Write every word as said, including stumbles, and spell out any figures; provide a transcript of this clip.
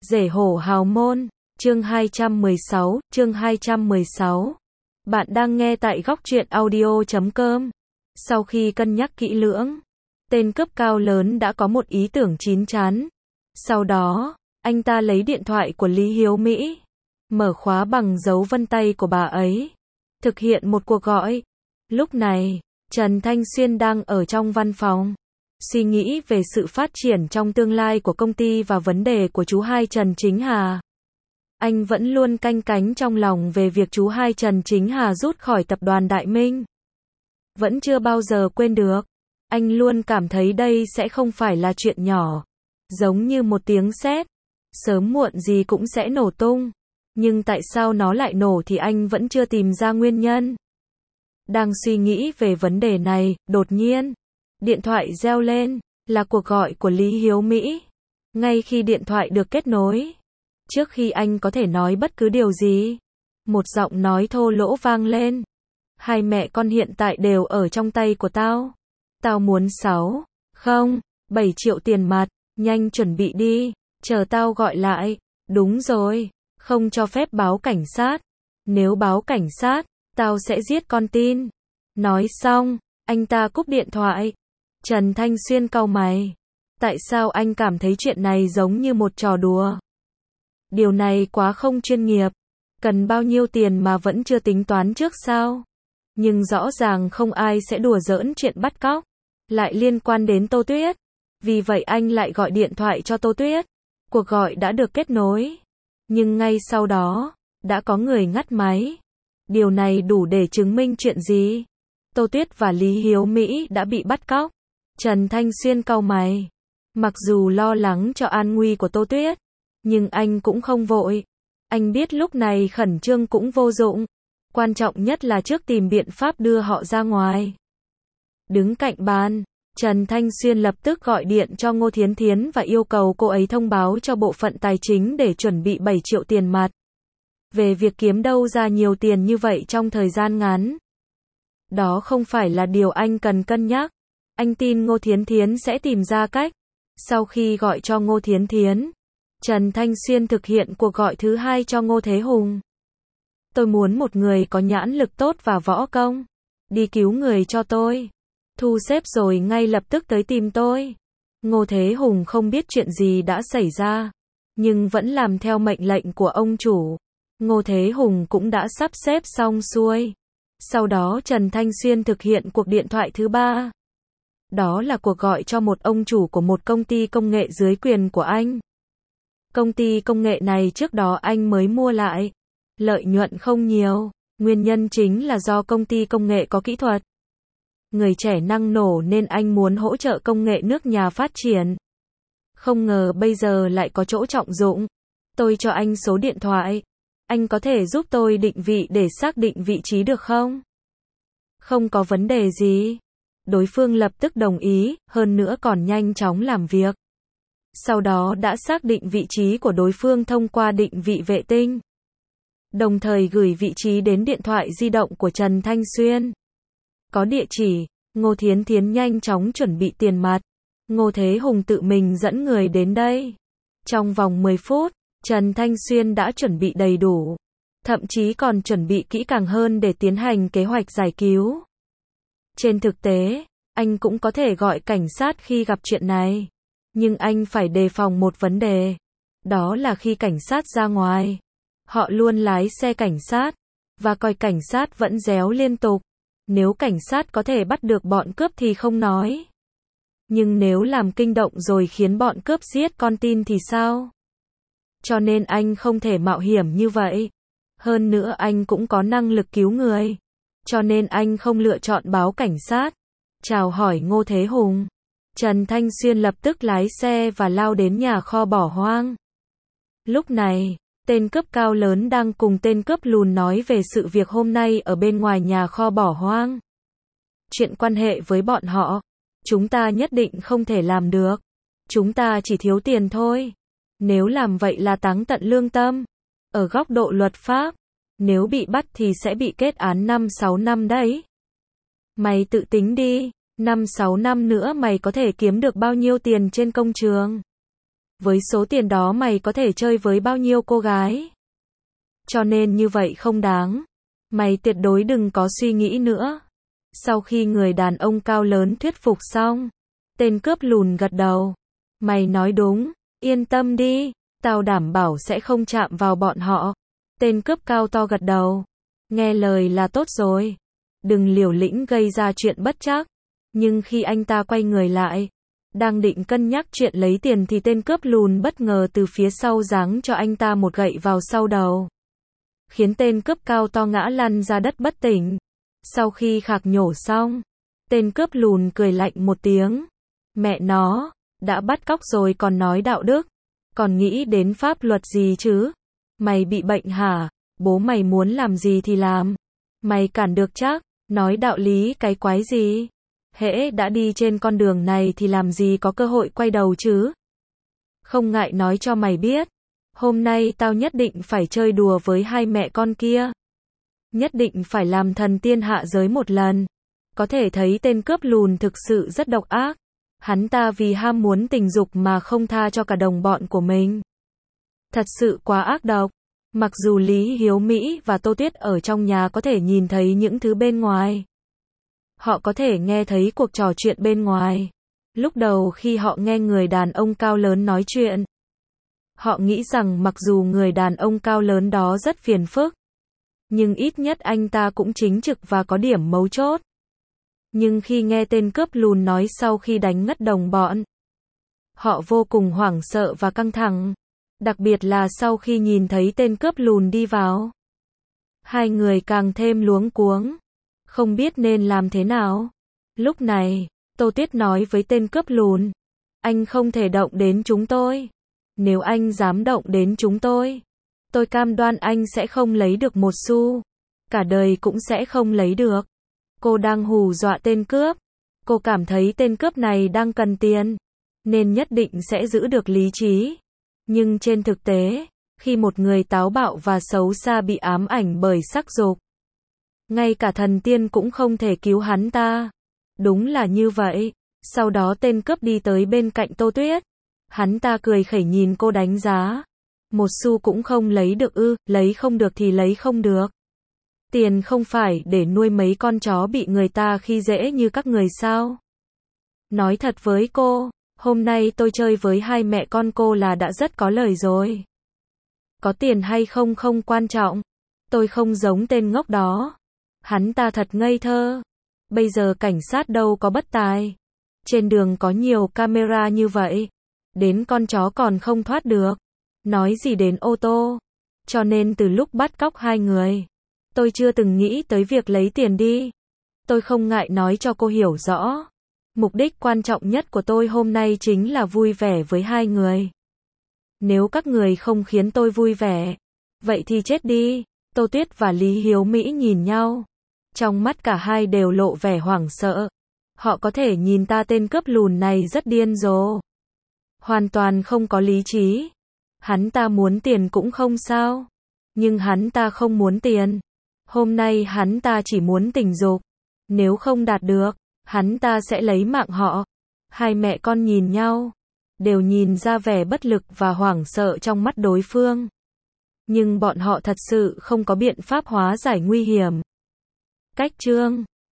Rể hổ hào môn, chương hai trăm mười sáu, chương hai trăm mười sáu. Bạn đang nghe tại góc truyện audio chấm com. Sau khi cân nhắc kỹ lưỡng, tên cấp cao lớn đã có một ý tưởng chín chắn. Sau đó, anh ta lấy điện thoại của Lý Hiếu Mỹ, mở khóa bằng dấu vân tay của bà ấy, thực hiện một cuộc gọi. Lúc này, Trần Thanh Xuyên đang ở trong văn phòng, suy nghĩ về sự phát triển trong tương lai của công ty và vấn đề của chú hai Trần Chính Hà. Anh vẫn luôn canh cánh trong lòng về việc chú hai Trần Chính Hà rút khỏi tập đoàn Đại Minh. Vẫn chưa bao giờ quên được. Anh luôn cảm thấy đây sẽ không phải là chuyện nhỏ. Giống như một tiếng sét, sớm muộn gì cũng sẽ nổ tung. Nhưng tại sao nó lại nổ thì anh vẫn chưa tìm ra nguyên nhân. Đang suy nghĩ về vấn đề này, đột nhiên, điện thoại reo lên, là cuộc gọi của Lý Hiếu Mỹ. Ngay khi điện thoại được kết nối, trước khi anh có thể nói bất cứ điều gì, một giọng nói thô lỗ vang lên. Hai mẹ con hiện tại đều ở trong tay của tao. Tao muốn sáu, không, bảy triệu tiền mặt, nhanh chuẩn bị đi, chờ tao gọi lại. Đúng rồi, không cho phép báo cảnh sát. Nếu báo cảnh sát, tao sẽ giết con tin. Nói xong, anh ta cúp điện thoại. Trần Thanh Xuyên cau mày. Tại sao anh cảm thấy chuyện này giống như một trò đùa? Điều này quá không chuyên nghiệp. Cần bao nhiêu tiền mà vẫn chưa tính toán trước sao? Nhưng rõ ràng không ai sẽ đùa giỡn chuyện bắt cóc, lại liên quan đến Tô Tuyết. Vì vậy anh lại gọi điện thoại cho Tô Tuyết. Cuộc gọi đã được kết nối. Nhưng ngay sau đó, đã có người ngắt máy. Điều này đủ để chứng minh chuyện gì? Tô Tuyết và Lý Hiếu Mỹ đã bị bắt cóc. Trần Thanh Xuyên cau mày. Mặc dù lo lắng cho an nguy của Tô Tuyết, nhưng anh cũng không vội. Anh biết lúc này khẩn trương cũng vô dụng. Quan trọng nhất là trước tìm biện pháp đưa họ ra ngoài. Đứng cạnh bàn, Trần Thanh Xuyên lập tức gọi điện cho Ngô Thiến Thiến và yêu cầu cô ấy thông báo cho bộ phận tài chính để chuẩn bị bảy triệu tiền mặt. Về việc kiếm đâu ra nhiều tiền như vậy trong thời gian ngắn, đó không phải là điều anh cần cân nhắc. Anh tin Ngô Thiến Thiến sẽ tìm ra cách. Sau khi gọi cho Ngô Thiến Thiến, Trần Thanh Xuyên thực hiện cuộc gọi thứ hai cho Ngô Thế Hùng. Tôi muốn một người có nhãn lực tốt và võ công. Đi cứu người cho tôi. Thu xếp rồi ngay lập tức tới tìm tôi. Ngô Thế Hùng không biết chuyện gì đã xảy ra, nhưng vẫn làm theo mệnh lệnh của ông chủ. Ngô Thế Hùng cũng đã sắp xếp xong xuôi. Sau đó Trần Thanh Xuyên thực hiện cuộc điện thoại thứ ba. Đó là cuộc gọi cho một ông chủ của một công ty công nghệ dưới quyền của anh. Công ty công nghệ này trước đó anh mới mua lại. Lợi nhuận không nhiều. Nguyên nhân chính là do công ty công nghệ có kỹ thuật. Người trẻ năng nổ nên anh muốn hỗ trợ công nghệ nước nhà phát triển. Không ngờ bây giờ lại có chỗ trọng dụng. Tôi cho anh số điện thoại. Anh có thể giúp tôi định vị để xác định vị trí được không? Không có vấn đề gì. Đối phương lập tức đồng ý, hơn nữa còn nhanh chóng làm việc. Sau đó đã xác định vị trí của đối phương thông qua định vị vệ tinh, đồng thời gửi vị trí đến điện thoại di động của Trần Thanh Xuyên. Có địa chỉ, Ngô Thiến Thiến nhanh chóng chuẩn bị tiền mặt. Ngô Thế Hùng tự mình dẫn người đến đây. Trong vòng mười phút, Trần Thanh Xuyên đã chuẩn bị đầy đủ. Thậm chí còn chuẩn bị kỹ càng hơn để tiến hành kế hoạch giải cứu. Trên thực tế, anh cũng có thể gọi cảnh sát khi gặp chuyện này. Nhưng anh phải đề phòng một vấn đề. Đó là khi cảnh sát ra ngoài, họ luôn lái xe cảnh sát, và coi cảnh sát vẫn réo liên tục. Nếu cảnh sát có thể bắt được bọn cướp thì không nói. Nhưng nếu làm kinh động rồi khiến bọn cướp giết con tin thì sao? Cho nên anh không thể mạo hiểm như vậy. Hơn nữa anh cũng có năng lực cứu người. Cho nên anh không lựa chọn báo cảnh sát. Chào hỏi Ngô Thế Hùng. Trần Thanh Xuyên lập tức lái xe và lao đến nhà kho bỏ hoang. Lúc này, tên cướp cao lớn đang cùng tên cướp lùn nói về sự việc hôm nay ở bên ngoài nhà kho bỏ hoang. Chuyện quan hệ với bọn họ, chúng ta nhất định không thể làm được. Chúng ta chỉ thiếu tiền thôi. Nếu làm vậy là táng tận lương tâm. Ở góc độ luật pháp, nếu bị bắt thì sẽ bị kết án năm sáu năm đấy. Mày tự tính đi, năm sáu năm nữa mày có thể kiếm được bao nhiêu tiền trên công trường? Với số tiền đó mày có thể chơi với bao nhiêu cô gái? Cho nên như vậy không đáng. Mày tuyệt đối đừng có suy nghĩ nữa. Sau khi người đàn ông cao lớn thuyết phục xong, tên cướp lùn gật đầu. Mày nói đúng, yên tâm đi, tao đảm bảo sẽ không chạm vào bọn họ. Tên cướp cao to gật đầu. Nghe lời là tốt rồi. Đừng liều lĩnh gây ra chuyện bất trắc. Nhưng khi anh ta quay người lại, đang định cân nhắc chuyện lấy tiền thì tên cướp lùn bất ngờ từ phía sau giáng cho anh ta một gậy vào sau đầu, khiến tên cướp cao to ngã lăn ra đất bất tỉnh. Sau khi khạc nhổ xong, tên cướp lùn cười lạnh một tiếng. Mẹ nó, đã bắt cóc rồi còn nói đạo đức, còn nghĩ đến pháp luật gì chứ? Mày bị bệnh hả? Bố mày muốn làm gì thì làm. Mày cản được chắc, nói đạo lý cái quái gì? Hễ đã đi trên con đường này thì làm gì có cơ hội quay đầu chứ? Không ngại nói cho mày biết, hôm nay tao nhất định phải chơi đùa với hai mẹ con kia. Nhất định phải làm thần tiên hạ giới một lần. Có thể thấy tên cướp lùn thực sự rất độc ác. Hắn ta vì ham muốn tình dục mà không tha cho cả đồng bọn của mình. Thật sự quá ác độc. Mặc dù Lý Hiếu Mỹ và Tô Tuyết ở trong nhà có thể nhìn thấy những thứ bên ngoài, họ có thể nghe thấy cuộc trò chuyện bên ngoài. Lúc đầu khi họ nghe người đàn ông cao lớn nói chuyện, họ nghĩ rằng mặc dù người đàn ông cao lớn đó rất phiền phức, nhưng ít nhất anh ta cũng chính trực và có điểm mấu chốt. Nhưng khi nghe tên cướp lùn nói sau khi đánh ngất đồng bọn, họ vô cùng hoảng sợ và căng thẳng. Đặc biệt là sau khi nhìn thấy tên cướp lùn đi vào, hai người càng thêm luống cuống, không biết nên làm thế nào. Lúc này, Tô Tuyết nói với tên cướp lùn, anh không thể động đến chúng tôi. Nếu anh dám động đến chúng tôi, tôi cam đoan anh sẽ không lấy được một xu. Cả đời cũng sẽ không lấy được. Cô đang hù dọa tên cướp. Cô cảm thấy tên cướp này đang cần tiền, nên nhất định sẽ giữ được lý trí. Nhưng trên thực tế, khi một người táo bạo và xấu xa bị ám ảnh bởi sắc dục, ngay cả thần tiên cũng không thể cứu hắn ta. Đúng là như vậy. Sau đó tên cướp đi tới bên cạnh Tô Tuyết. Hắn ta cười khẩy nhìn cô đánh giá. Một xu cũng không lấy được ư, lấy không được thì lấy không được. Tiền không phải để nuôi mấy con chó bị người ta khi dễ như các người sao? Nói thật với cô, hôm nay tôi chơi với hai mẹ con cô là đã rất có lời rồi. Có tiền hay không không quan trọng. Tôi không giống tên ngốc đó. Hắn ta thật ngây thơ. Bây giờ cảnh sát đâu có bất tài. Trên đường có nhiều camera như vậy. Đến con chó còn không thoát được. Nói gì đến ô tô. Cho nên từ lúc bắt cóc hai người, tôi chưa từng nghĩ tới việc lấy tiền đi. Tôi không ngại nói cho cô hiểu rõ. Mục đích quan trọng nhất của tôi hôm nay chính là vui vẻ với hai người. Nếu các người không khiến tôi vui vẻ, vậy thì chết đi. Tô Tuyết và Lý Hiếu Mỹ nhìn nhau. Trong mắt cả hai đều lộ vẻ hoảng sợ. Họ có thể nhìn ta tên cướp lùn này rất điên rồ. Hoàn toàn không có lý trí. Hắn ta muốn tiền cũng không sao. Nhưng hắn ta không muốn tiền. Hôm nay hắn ta chỉ muốn tình dục. Nếu không đạt được, hắn ta sẽ lấy mạng họ. Hai mẹ con nhìn nhau, đều nhìn ra vẻ bất lực và hoảng sợ trong mắt đối phương. Nhưng bọn họ thật sự không có biện pháp hóa giải nguy hiểm. Cách chương